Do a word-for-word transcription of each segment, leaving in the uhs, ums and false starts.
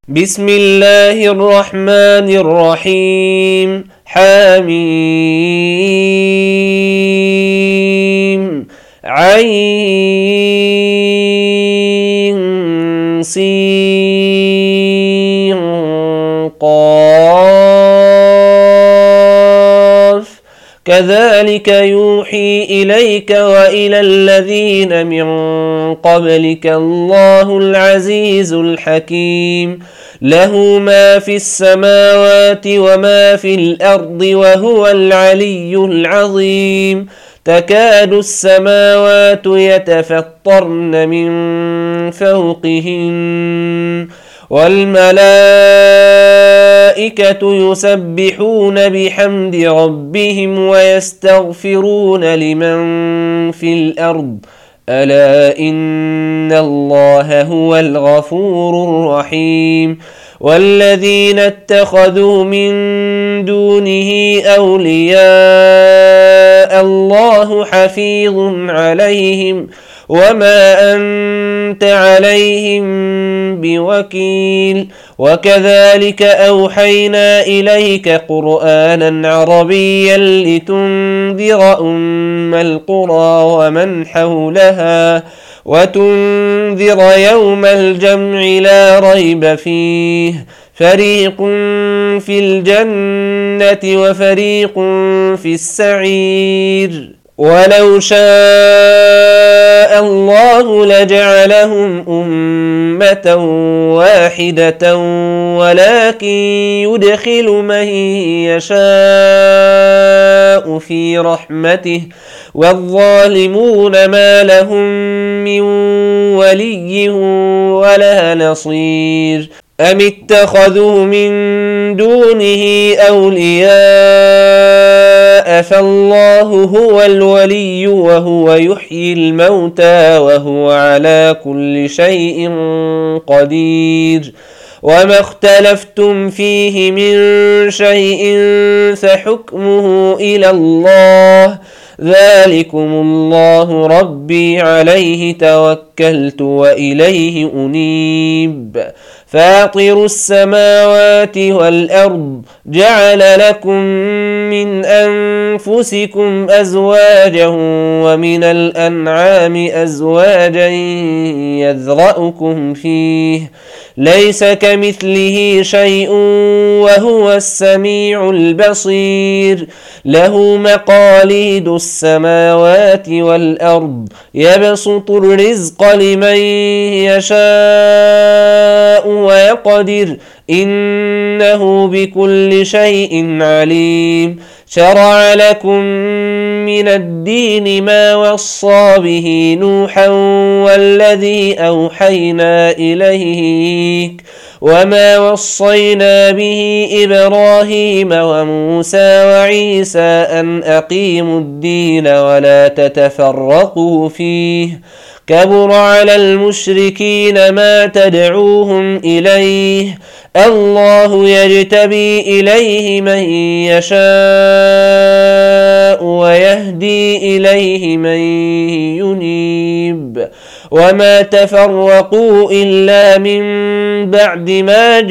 بسم الله الرحمن الرحيم حميم عين سين قاف كذلك يوحي إليك وإلى الذين من قبلك الله العزيز الحكيم له ما في السماوات وما في الأرض وهو العلي العظيم تكاد السماوات يتفطرن من فوقهن والملائكة يسبحون بحمد ربهم ويستغفرون لمن في الأرض ألا إن الله هو الغفور الرحيم والذين اتخذوا من دونه أولياء الله حفيظ عليهم وما أنت عليهم بوكيل وكذلك أوحينا إليك قرآنا عربيا لتنذر أم القرى ومن حولها وتنذر يوم الجمع لا ريب فيه فريق في الجنة وفريق في السعير ولو شاء الله لجعلهم أمة واحدة ولكن يدخل من يشاء في رحمته والظالمون ما لهم من ولي ولا نصير أم اتخذوا من دونه أولياء فالله هو الولي وهو يحيي الموتى وهو على كل شيء قدير وما اختلفتم فيه من شيء فحكمه إلى الله ذلكم الله ربي عليه توكلت وإليه أنيب فاطر السماوات والأرض جعل لكم من أنفسكم أزواجا ومن الأنعام أزواجا يذرأكم فيه ليس كمثله شيء وهو السميع البصير له مقاليد السماوات والأرض يبسط الرزق لمن يشاء ويقدر إنه بكل شيء عليم شرع لكم من الدين ما وصى به نوحا والذي أوحينا إليك وما وصينا به إبراهيم وموسى وعيسى أن أقيموا الدين ولا تتفرقوا فيه كبر على المشركين ما تدعوهم إليه الله يجتبي إليه من يشاء ويهدي إليه من ينيب وما تفرقوا إلا من بعد ما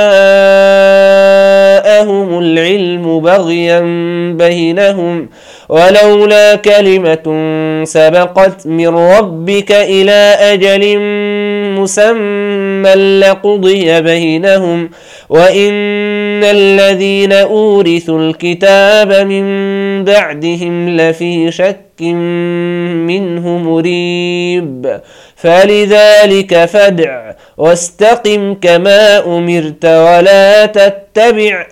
جاءهم العلم بغيا بينهم ولولا كلمة سبقت من ربك إلى أجل مسمى لقضي بينهم وإن الذين أورثوا الكتاب من بعدهم لفي شك منه مريب فلذلك فادع واستقم كما أمرت ولا تتبع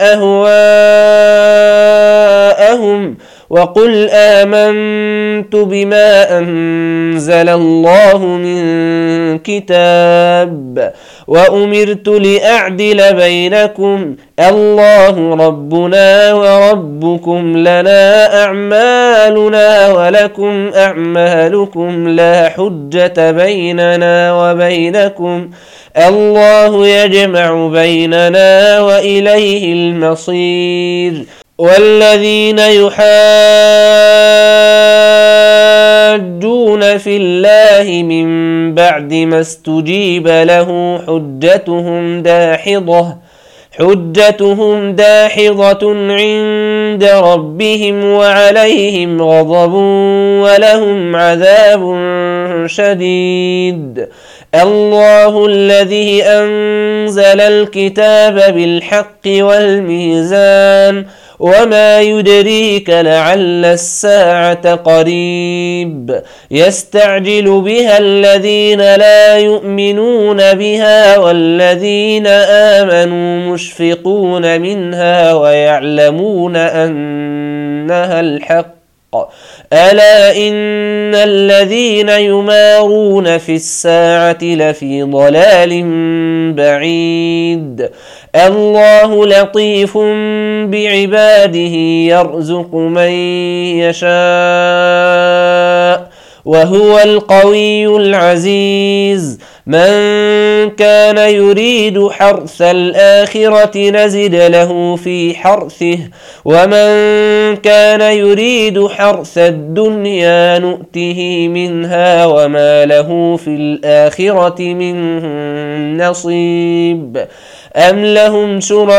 أهواءهم وقل آمنت بما أنزل الله من كتاب وأمرت لأعدل بينكم الله ربنا وربكم لنا أعمالنا ولكم أعمالكم لا حجة بيننا وبينكم الله يجمع بيننا وإليه المصير والذين يحاولون يحاجون في الله من بعد ما استجيب له حجتهم داحضة حجتهم داحضة عند ربهم وعليهم غضب ولهم عذاب شديد. الله الذي أنزل الكتاب بالحق والميزان وما يدريك لعل الساعة قريب يستعجل بها الذين لا يؤمنون بها والذين آمنوا مشفقون منها ويعلمون أنها الحق ألا إن الذين يمارون في الساعة لفي ضلال بعيد. الله لطيف بعباده يرزق من يشاء وهو القوي العزيز. من كان يريد حرث الآخرة نزد له في حرثه ومن كان يريد حرث الدنيا نؤته منها وما له في الآخرة من نصيب. أم لهم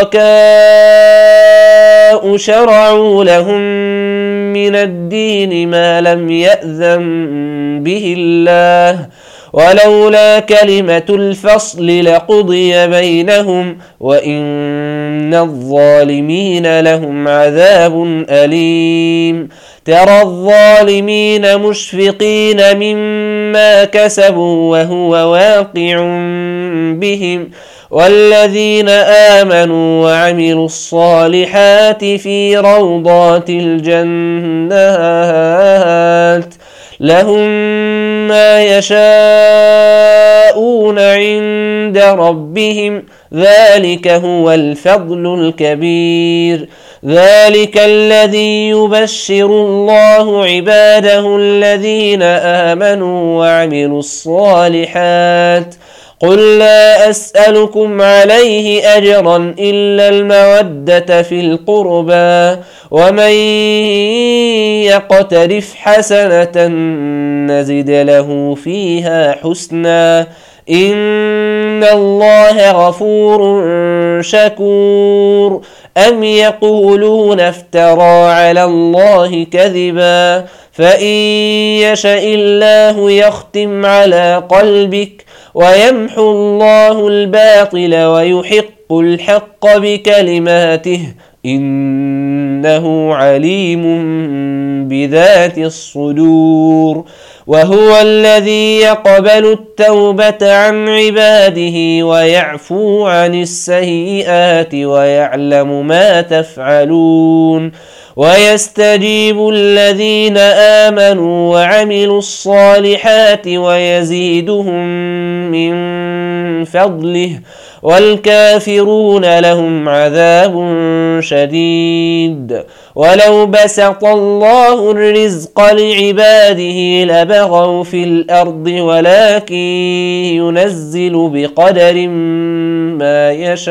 شركاء شرعوا لهم من الدين ما لم يأذن به الله ولولا كلمة الفصل لقضي بينهم وإن الظالمين لهم عذاب أليم. ترى الظالمين مشفقين مما كسبوا وهو واقع بهم والذين آمنوا وعملوا الصالحات في روضات الجنات لهم ما يشاءون عند ربهم ذلك هو الفضل الكبير. ذلك الذي يبشر الله عباده الذين آمنوا وعملوا الصالحات. قل لا أسألكم عليه أجرا إلا المودة في القربى ومن يقترف حسنة نزد له فيها حسنا إن الله غفور شكور. أم يقولون افترى على الله كذبا فإن يشأ الله يختم على قلبك ويمحو الله الباطل ويحق الحق بكلماته إنه عليم بذات الصدور. وهو الذي يقبل التوبة عن عباده ويعفو عن السيئات ويعلم ما تفعلون ويستجيب الذين آمنوا وعملوا الصالحات ويزيدهم من فضله والكافرون لهم عذاب شديد. ولو بسط الله الرزق لعباده لبغوا في الأرض ولكن ينزل بقدر ما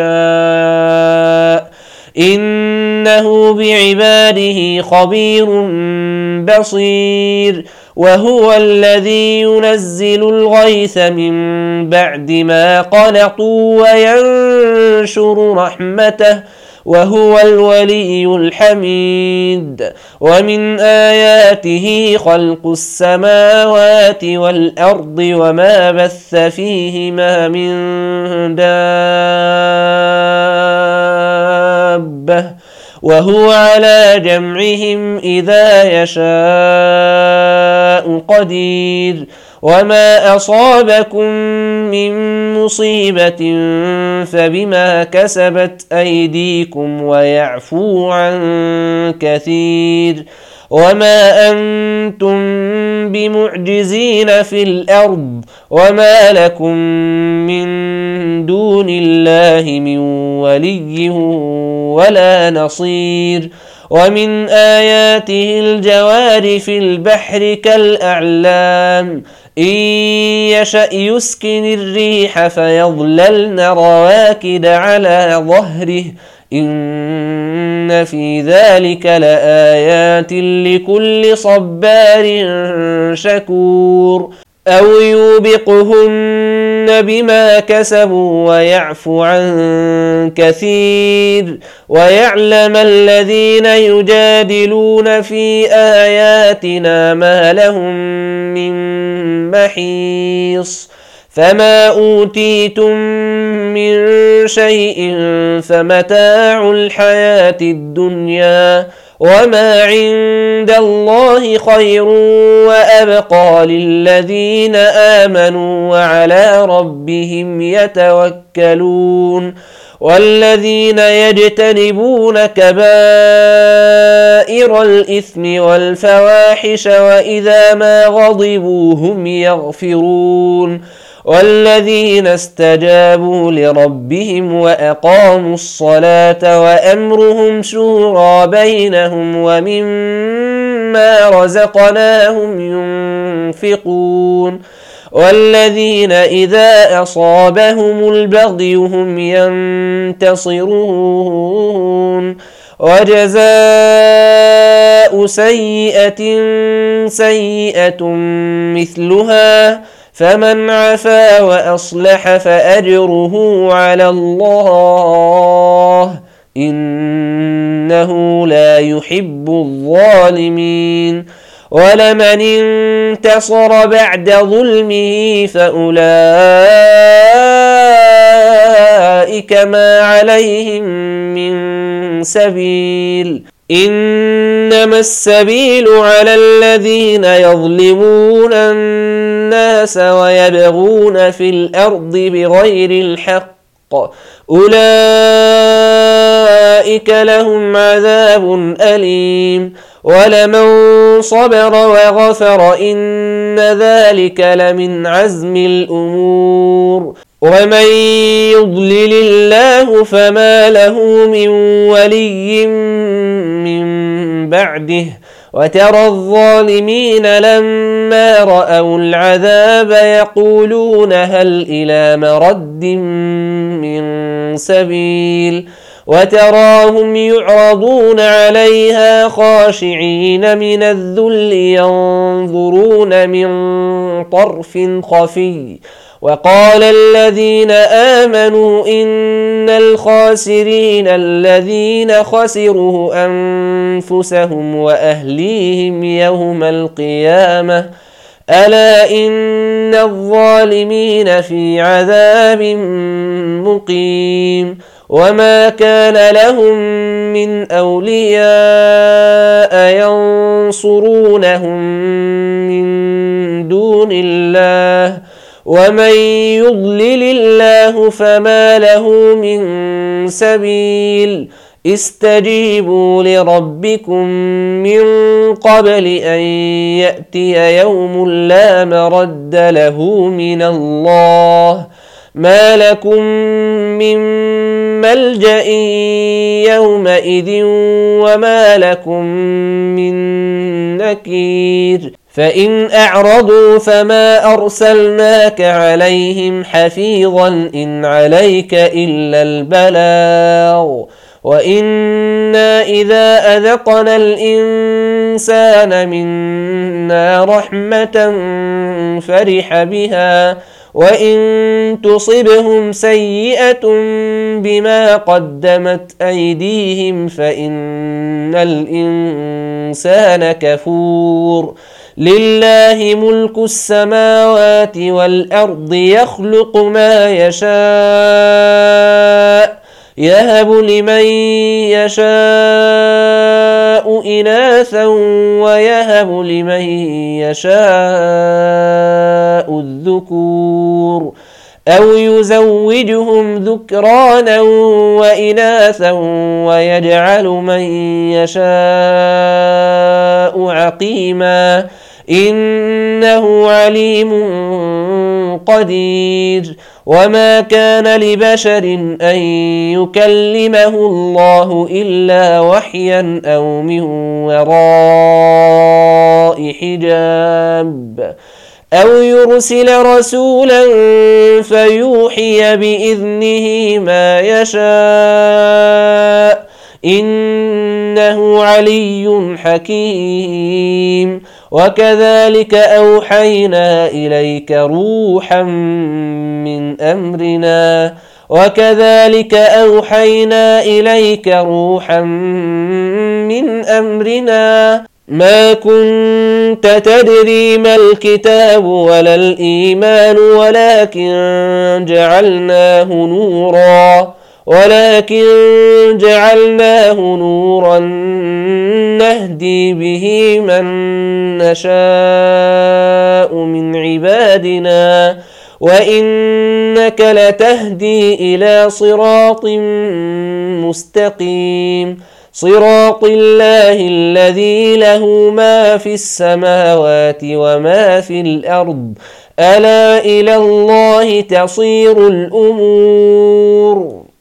يشاء إنه بعباده خبير بصير. وهو الذي ينزل الغيث من بعد ما قنطوا وينشر رحمته وهو الولي الحميد. ومن آياته خلق السماوات والأرض وما بث فيهما من دابة وهو على جمعهم إذا يشاء قدير. وما أصابكم من مصيبة فبما كسبت أيديكم ويعفو عن كثير. وما أنتم بمعجزين في الأرض وما لكم من دون الله من ولي ولا نصير. ومن آياته الجوار في البحر كالأعلام إن يشأ يسكن الريح فيظللن رواكد على ظهره إن في ذلك لآيات لكل صبار شكور أو يوبقهن بما كسبوا ويعفو عن كثير ويعلم الذين يجادلون في آياتنا ما لهم من محيص فما أوتيتم من شيء فمتاع الحياة الدنيا وما عند الله خير وأبقى للذين آمنوا وعلى ربهم يتوكلون والذين يجتنبون كبائر الإثم والفواحش وإذا ما غضبوا هم يغفرون والذين استجابوا لربهم وأقاموا الصلاة وأمرهم شورى بينهم ومما رزقناهم ينفقون والذين إذا أصابهم البغي هم ينتصرون وجزاء سيئة سيئة مثلها فمن عفا وأصلح فأجره على الله إنه لا يحب الظالمين ولمن انتصر بعد ظلمه فأولئك ما عليهم من سبيل إنما السبيل على الذين يظلمون الناس ويبغون في الأرض بغير الحق أولئك لهم عذاب أليم ولمن صبر وغفر إن ذلك لمن عزم الأمور ومن يضلل الله فما له من ولي من بعده وترى الظالمين لما رأوا العذاب يقولون هل إلى مرد من سبيل وتراهم يعرضون عليها خاشعين من الذل ينظرون من طرف خفي وقال الذين آمنوا إن الخاسرين الذين خسروا أنفسهم وأهليهم يوم القيامة ألا إن الظالمين في عذاب مقيم وما كان لهم من أولياء ينصرونهم من دون الله ومن يضلل الله فما له من سبيل استجيبوا لربكم من قبل أن يأتي يوم لا مرد له من الله ما لكم من ملجأ يومئذ وما لكم من نكير فإن أعرضوا فما أرسلناك عليهم حفيظا إن عليك إلا البلاغ وإنا إذا أذقنا الإنسان منا رحمة فرح بها وإن تصبهم سيئة بما قدمت أيديهم فإن الإنسان كفور لله ملك السماوات والأرض يخلق ما يشاء يهب لمن يشاء إناثا ويهب لمن يشاء الذكور أو يزوجهم ذكرانا وإناثا ويجعل من يشاء عقيما إنه عليم قدير وما كان لبشر أن يكلمه الله إلا وحيا أو من وراء حجاب أو يرسل رسولا فيوحي بإذنه ما يشاء إنه علي حكيم. وكذلك أوحينا إليك روحا من أمرنا وكذلك أوحينا إليك روحا من أمرنا ما كنت تدري ما الكتاب ولا الإيمان ولكن جعلناه نورا ولكن جعلناه نورا نهدي به من نشاء من عبادنا وإنك لتهدي إلى صراط مستقيم صراط الله الذي له ما في السماوات وما في الأرض ألا إلى الله تصير الأمور.